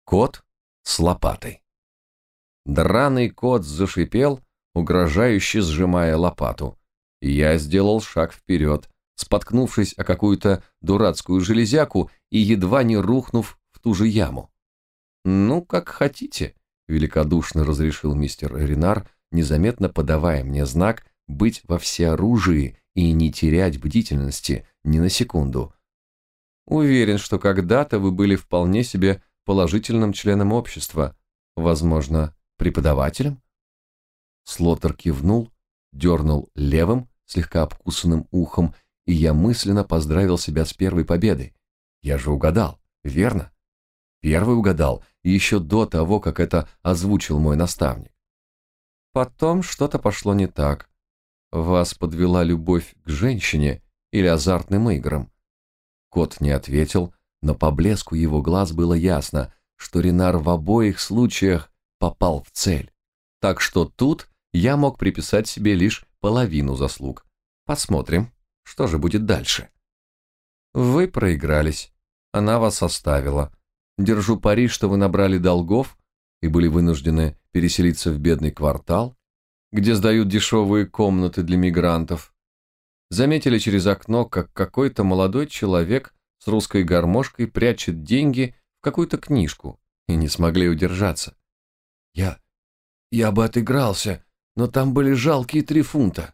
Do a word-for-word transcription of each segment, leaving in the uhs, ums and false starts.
Кот с лопатой. Драный кот зашипел, угрожающе сжимая лопату. Я сделал шаг вперед, споткнувшись о какую-то дурацкую железяку и едва не рухнув в ту же яму. «Ну, как хотите», — великодушно разрешил мистер Ренар, незаметно подавая мне знак быть во всеоружии и не терять бдительности ни на секунду. «Уверен, что когда-то вы были вполне себе положительным членом общества, возможно, преподавателем?» Слоттер кивнул, дернул левым, слегка обкусанным ухом, и я мысленно поздравил себя с первой победой. Я же угадал, верно? Первый угадал, еще до того, как это озвучил мой наставник. Потом что-то пошло не так. Вас подвела любовь к женщине или азартным играм? Кот не ответил, но по блеску его глаз было ясно, что Ренар в обоих случаях попал в цель. Так что тут я мог приписать себе лишь половину заслуг. Посмотрим, что же будет дальше. Вы проигрались. Она вас оставила. Держу пари, что вы набрали долгов и были вынуждены переселиться в бедный квартал, где сдают дешевые комнаты для мигрантов. Заметили через окно, как какой-то молодой человек с русской гармошкой прячет деньги в какую-то книжку, и не смогли удержаться. Я... я бы отыгрался, но там были жалкие три фунта.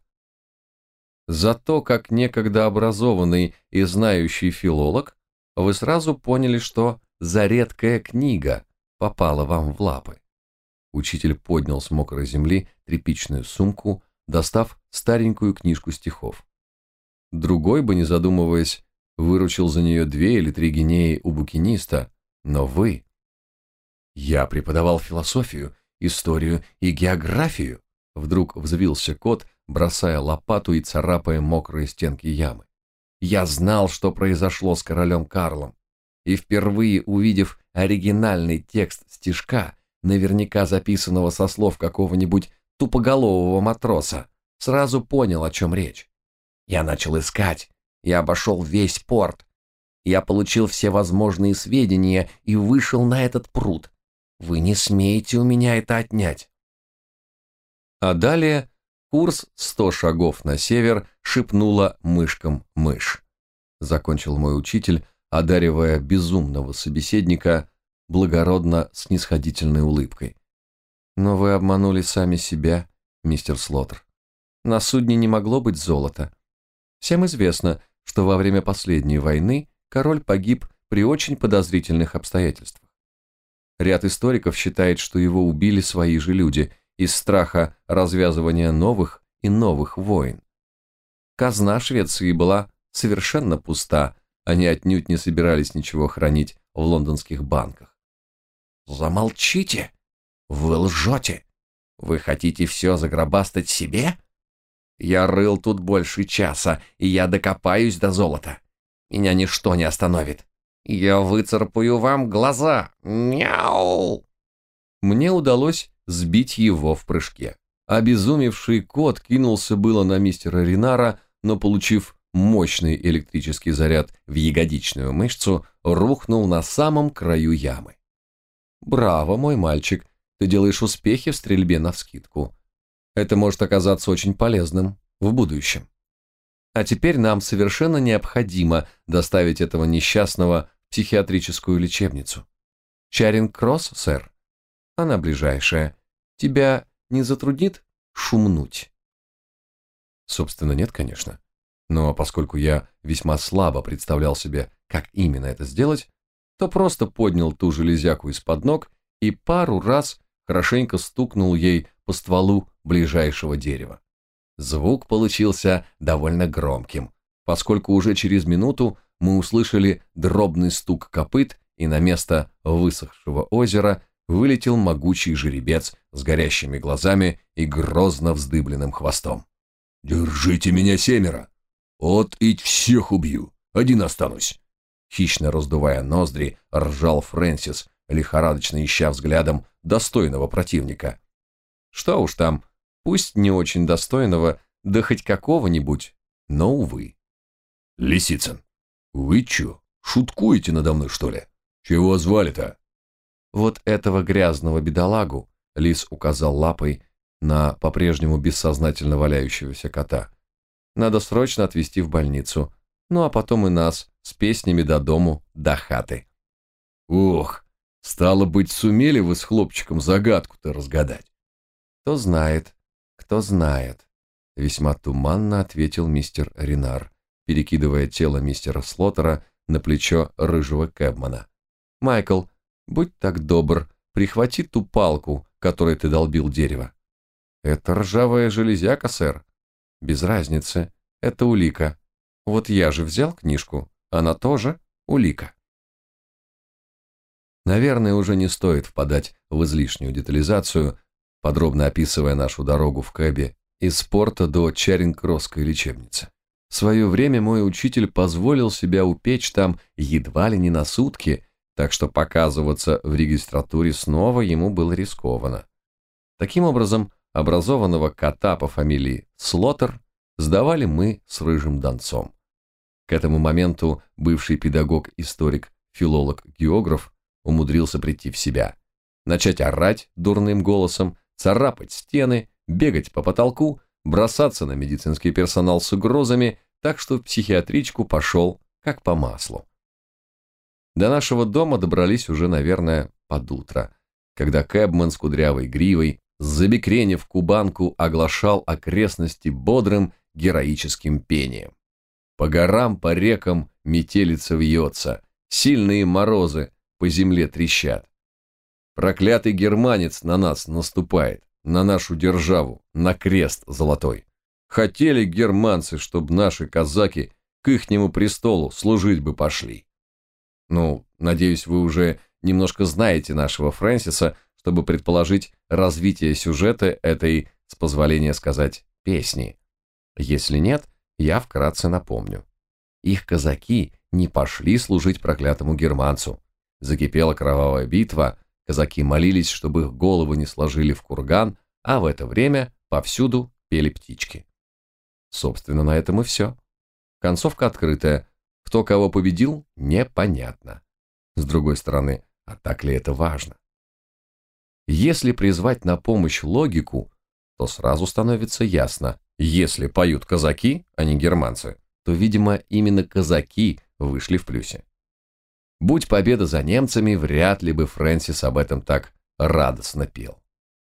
Зато, как некогда образованный и знающий филолог, вы сразу поняли, что за редкая книга попала вам в лапы. Учитель поднял с мокрой земли тряпичную сумку, достав старенькую книжку стихов. Другой бы, не задумываясь, выручил за нее две или три гинеи у букиниста, но вы... Я преподавал философию, историю и географию, вдруг взвился кот, бросая лопату и царапая мокрые стенки ямы. Я знал, что произошло с королем Карлом, и впервые увидев оригинальный текст стишка, наверняка записанного со слов какого-нибудь тупоголового матроса, сразу понял, о чем речь. Я начал искать, я обошел весь порт. Я получил все возможные сведения и вышел на этот пруд. Вы не смеете у меня это отнять. А далее курс сто шагов на север шепнула мышкам мышь. Закончил мой учитель, одаривая безумного собеседника благородно снисходительной улыбкой. Но вы обманули сами себя, мистер Слоттер. На судне не могло быть золота. Всем известно, что во время последней войны король погиб при очень подозрительных обстоятельствах. Ряд историков считает, что его убили свои же люди из страха развязывания новых и новых войн. Казна Швеции была совершенно пуста, они отнюдь не собирались ничего хранить в лондонских банках. Замолчите! Вы лжете! Вы хотите все загробастать себе? Я рыл тут больше часа, и я докопаюсь до золота. Меня ничто не остановит. Я выцарапаю вам глаза. Мяу! Мне удалось сбить его в прыжке. Обезумевший кот кинулся было на мистера Ренара, но, получив мощный электрический заряд в ягодичную мышцу, рухнул на самом краю ямы. Браво, мой мальчик, ты делаешь успехи в стрельбе навскидку. Это может оказаться очень полезным в будущем. А теперь нам совершенно необходимо доставить этого несчастного в психиатрическую лечебницу. Чаринг-Кросс, сэр? Она ближайшая. Тебя не затруднит шумнуть? Собственно, нет, конечно. Но поскольку я весьма слабо представлял себе, как именно это сделать, то просто поднял ту железяку из-под ног и пару раз хорошенько стукнул ей по стволу ближайшего дерева. Звук получился довольно громким, поскольку уже через минуту мы услышали дробный стук копыт, и на место высохшего озера вылетел могучий жеребец с горящими глазами и грозно вздыбленным хвостом. «Держите меня, семеро! От ить всех убью, один останусь!» Хищно раздувая ноздри, ржал Фрэнсис, лихорадочно ища взглядом достойного противника. Что уж там, пусть не очень достойного, да хоть какого-нибудь, но, увы. «Лисицын, вы чё, шуткуете надо мной, что ли? Чего звали-то?» Вот этого грязного бедолагу, лис указал лапой на по-прежнему бессознательно валяющегося кота, надо срочно отвезти в больницу, ну а потом и нас с песнями до дому, до хаты. Ох, стало быть, сумели вы с хлопчиком загадку-то разгадать. Кто знает, кто знает, весьма туманно ответил мистер Ренар, перекидывая тело мистера Слоттера на плечо рыжего кэбмана. Майкл, будь так добр, прихвати ту палку, которой ты долбил дерево. Это ржавая железяка, сэр. Без разницы, это улика. Вот я же взял книжку, она тоже улика. Наверное, уже не стоит впадать в излишнюю детализацию, подробно описывая нашу дорогу в кэбе из порта до Чаринг-Кросской лечебницы. В свое время мой учитель позволил себя упечь там едва ли не на сутки, так что показываться в регистратуре снова ему было рискованно. Таким образом, образованного кота по фамилии Слоттер сдавали мы с рыжим донцом. К этому моменту бывший педагог-историк, филолог-географ умудрился прийти в себя, начать орать дурным голосом, царапать стены, бегать по потолку, бросаться на медицинский персонал с угрозами, так что в психиатричку пошел как по маслу. До нашего дома добрались уже, наверное, под утро, когда кэбман с кудрявой гривой, забекренив кубанку, оглашал окрестности бодрым героическим пением. По горам, по рекам метелица вьется, сильные морозы по земле трещат. Проклятый германец на нас наступает, на нашу державу, на крест золотой. Хотели германцы, чтобы наши казаки к ихнему престолу служить бы пошли. Ну, надеюсь, вы уже немножко знаете нашего Фрэнсиса, чтобы предположить развитие сюжета этой, с позволения сказать, песни. Если нет, я вкратце напомню. Их казаки не пошли служить проклятому германцу. Закипела кровавая битва, казаки молились, чтобы их головы не сложили в курган, а в это время повсюду пели птички. Собственно, на этом и все. Концовка открытая. Кто кого победил, непонятно. С другой стороны, а так ли это важно? Если призвать на помощь логику, то сразу становится ясно, если поют казаки, а не германцы, то, видимо, именно казаки вышли в плюсе. Будь победа за немцами, вряд ли бы Фрэнсис об этом так радостно пел.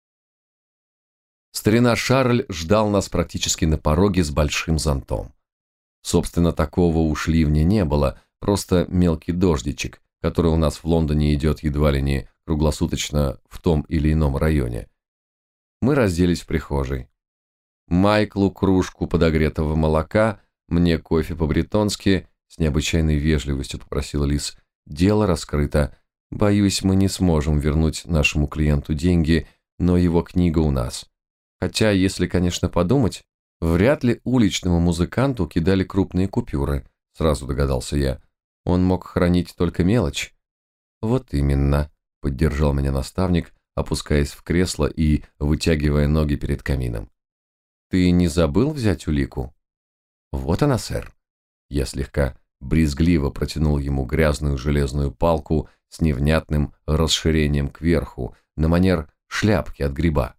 Старина Шарль ждал нас практически на пороге с большим зонтом. Собственно, такого уж ливня не было, просто мелкий дождичек, который у нас в Лондоне идет едва ли не круглосуточно в том или ином районе. Мы разделись в прихожей. Майклу кружку подогретого молока, мне кофе по-бретонски, с необычайной вежливостью попросил Лис. Дело раскрыто. Боюсь, мы не сможем вернуть нашему клиенту деньги, но его книга у нас. Хотя, если, конечно, подумать, вряд ли уличному музыканту кидали крупные купюры, сразу догадался я. Он мог хранить только мелочь. Вот именно, поддержал меня наставник, опускаясь в кресло и вытягивая ноги перед камином. Ты не забыл взять улику? Вот она, сэр. Я слегка брезгливо протянул ему грязную железную палку с невнятным расширением кверху, на манер шляпки от гриба.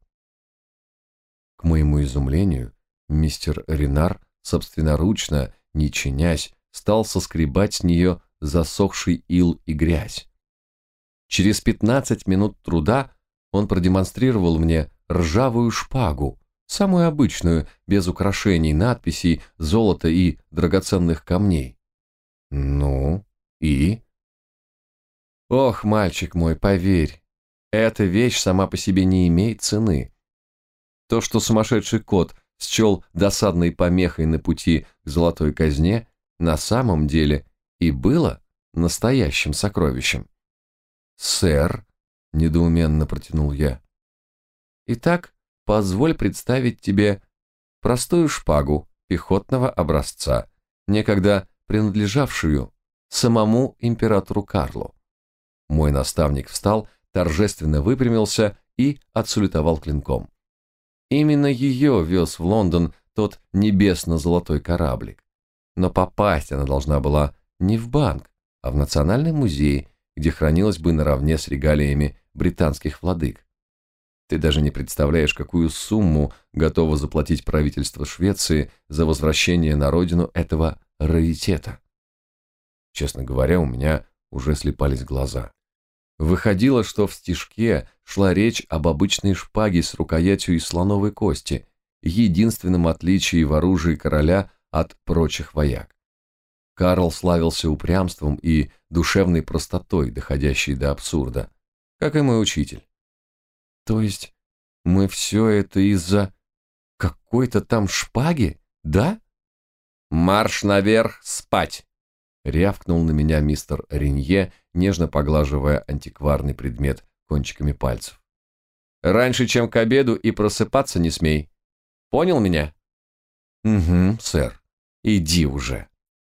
К моему изумлению, мистер Ренар собственноручно, не чинясь, стал соскребать с нее засохший ил и грязь. Через пятнадцать минут труда он продемонстрировал мне ржавую шпагу, самую обычную, без украшений, надписей, золота и драгоценных камней. Ну, и? Ох, мальчик мой, поверь, эта вещь сама по себе не имеет цены. То, что сумасшедший кот счел досадной помехой на пути к золотой казне, на самом деле и было настоящим сокровищем. «Сэр», — недоуменно протянул я. «Итак, позволь представить тебе простую шпагу пехотного образца, некогда принадлежавшую самому императору Карлу». Мой наставник встал, торжественно выпрямился и отсалютовал клинком. Именно ее вез в Лондон тот небесно-золотой кораблик. Но попасть она должна была не в банк, а в Национальный музей, где хранилась бы наравне с регалиями британских владык. Ты даже не представляешь, какую сумму готово заплатить правительство Швеции за возвращение на родину этого раритета. Честно говоря, у меня уже слепались глаза. Выходило, что в стишке шла речь об обычной шпаге с рукоятью из слоновой кости, единственном отличии в оружии короля от прочих вояк. Карл славился упрямством и душевной простотой, доходящей до абсурда, как и мой учитель. То есть мы все это из-за какой-то там шпаги, да? Марш наверх спать! Рявкнул на меня мистер Ренье, нежно поглаживая антикварный предмет кончиками пальцев. Раньше, чем к обеду, и просыпаться не смей. Понял меня? Угу, сэр. Иди уже.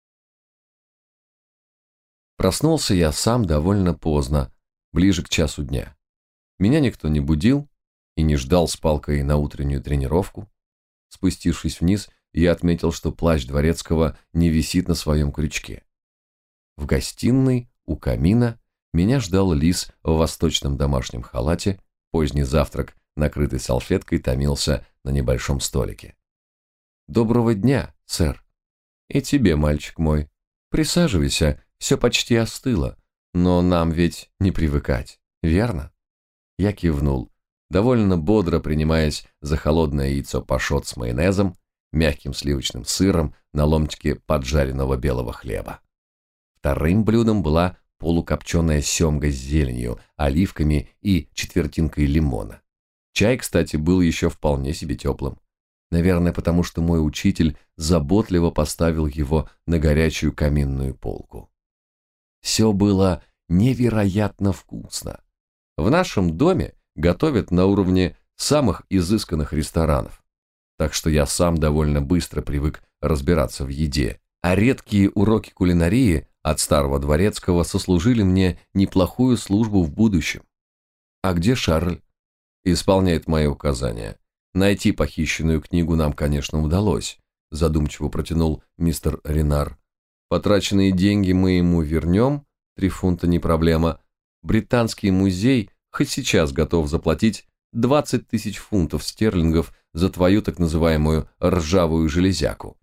Проснулся я сам довольно поздно, ближе к часу дня. Меня никто не будил и не ждал с палкой на утреннюю тренировку. Спустившись вниз, я отметил, что плащ дворецкого не висит на своем крючке. В гостиной у камина меня ждал лис в восточном домашнем халате, поздний завтрак, накрытый салфеткой, томился на небольшом столике. «Доброго дня, сэр. И тебе, мальчик мой. Присаживайся, все почти остыло, но нам ведь не привыкать, верно?» Я кивнул, довольно бодро принимаясь за холодное яйцо пашот с майонезом, мягким сливочным сыром на ломтике поджаренного белого хлеба. Вторым блюдом была полукопченая семга с зеленью, оливками и четвертинкой лимона. Чай, кстати, был еще вполне себе теплым. Наверное, потому что мой учитель заботливо поставил его на горячую каминную полку. Все было невероятно вкусно. В нашем доме готовят на уровне самых изысканных ресторанов, так что я сам довольно быстро привык разбираться в еде, а редкие уроки кулинарии от старого дворецкого сослужили мне неплохую службу в будущем. А где Шарль? Исполняет мои указания. Найти похищенную книгу нам, конечно, удалось, задумчиво протянул мистер Ренар. Потраченные деньги мы ему вернем, три фунта не проблема. Британский музей хоть сейчас готов заплатить двадцать тысяч фунтов стерлингов за твою так называемую ржавую железяку.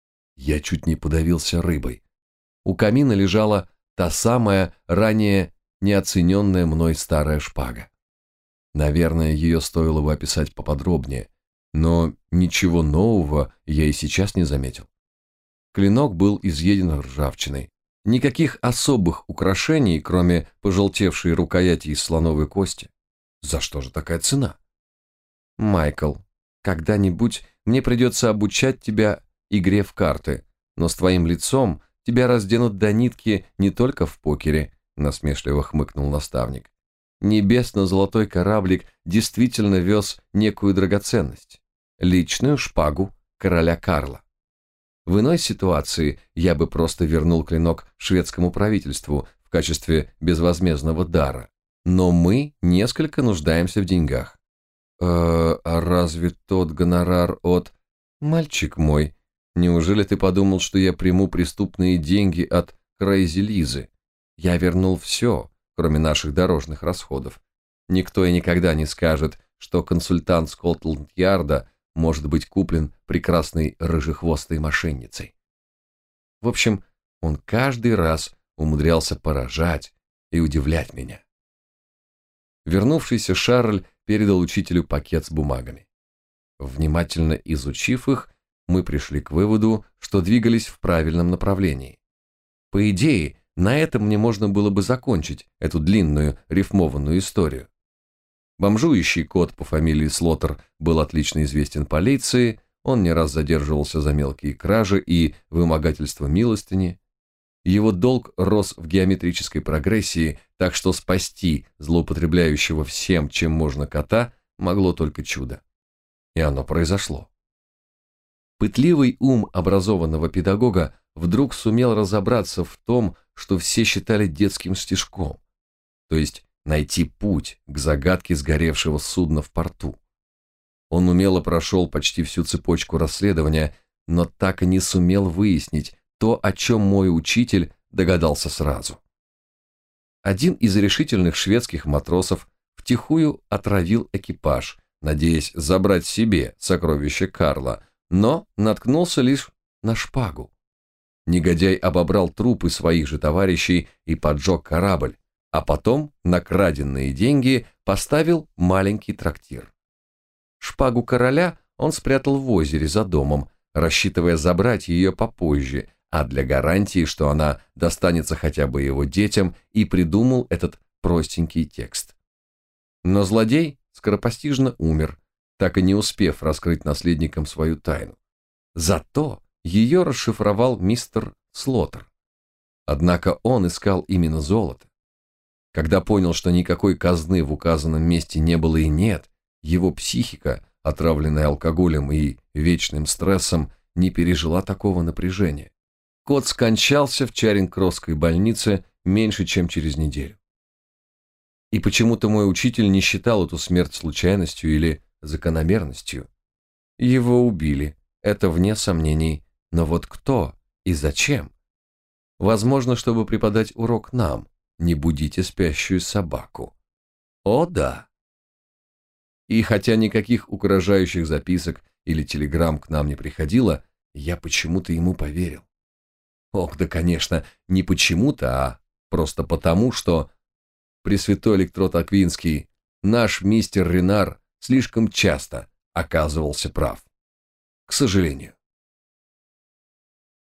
Я чуть не подавился рыбой. У камина лежала та самая ранее неоцененная мной старая шпага. Наверное, ее стоило бы описать поподробнее, но ничего нового я и сейчас не заметил. Клинок был изъеден ржавчиной. Никаких особых украшений, кроме пожелтевшей рукояти из слоновой кости. За что же такая цена? Майкл, когда-нибудь мне придется обучать тебя игре в карты, но с твоим лицом тебя разденут до нитки не только в покере, насмешливо хмыкнул наставник. Небесно-золотой кораблик действительно вез некую драгоценность, личную шпагу короля Карла. В иной ситуации я бы просто вернул клинок шведскому правительству в качестве безвозмездного дара, но мы несколько нуждаемся в деньгах. Э, а разве тот гонорар от... Мальчик мой, неужели ты подумал, что я приму преступные деньги от Крейзи Лизы? Я вернул все, кроме наших дорожных расходов. Никто и никогда не скажет, что консультант Скотланд-Ярда может быть куплен прекрасной рыжехвостой мошенницей. В общем, он каждый раз умудрялся поражать и удивлять меня. Вернувшийся Шарль передал учителю пакет с бумагами. Внимательно изучив их, мы пришли к выводу, что двигались в правильном направлении. По идее, на этом мне можно было бы закончить эту длинную рифмованную историю. Бомжующий кот по фамилии Слоттер был отлично известен полиции, он не раз задерживался за мелкие кражи и вымогательство милостыни. Его долг рос в геометрической прогрессии, так что спасти злоупотребляющего всем, чем можно кота, могло только чудо. И оно произошло. Пытливый ум образованного педагога вдруг сумел разобраться в том, что все считали детским стишком, то есть найти путь к загадке сгоревшего судна в порту. Он умело прошел почти всю цепочку расследования, но так и не сумел выяснить то, о чем мой учитель догадался сразу. Один из решительных шведских матросов втихую отравил экипаж, надеясь забрать себе сокровище Карла, но наткнулся лишь на шпагу. Негодяй обобрал трупы своих же товарищей и поджег корабль, а потом на краденные деньги поставил маленький трактир. Шпагу короля он спрятал в озере за домом, рассчитывая забрать ее попозже, а для гарантии, что она достанется хотя бы его детям, и придумал этот простенький текст. Но злодей скоропостижно умер, так и не успев раскрыть наследникам свою тайну. Зато ее расшифровал мистер Слоттер. Однако он искал именно золото. Когда понял, что никакой казны в указанном месте не было и нет, его психика, отравленная алкоголем и вечным стрессом, не пережила такого напряжения. Кот скончался в Чаринг-Кроссской больнице меньше, чем через неделю. И почему-то мой учитель не считал эту смерть случайностью или закономерностью. Его убили, это вне сомнений, но вот кто и зачем? Возможно, чтобы преподать урок нам: не будите спящую собаку. О да! И хотя никаких угрожающих записок или телеграмм к нам не приходило, я почему-то ему поверил. Ох, да, конечно, не почему-то, а просто потому, что Пресвятой Электрот Аквинский, наш мистер Ренар, слишком часто оказывался прав. К сожалению.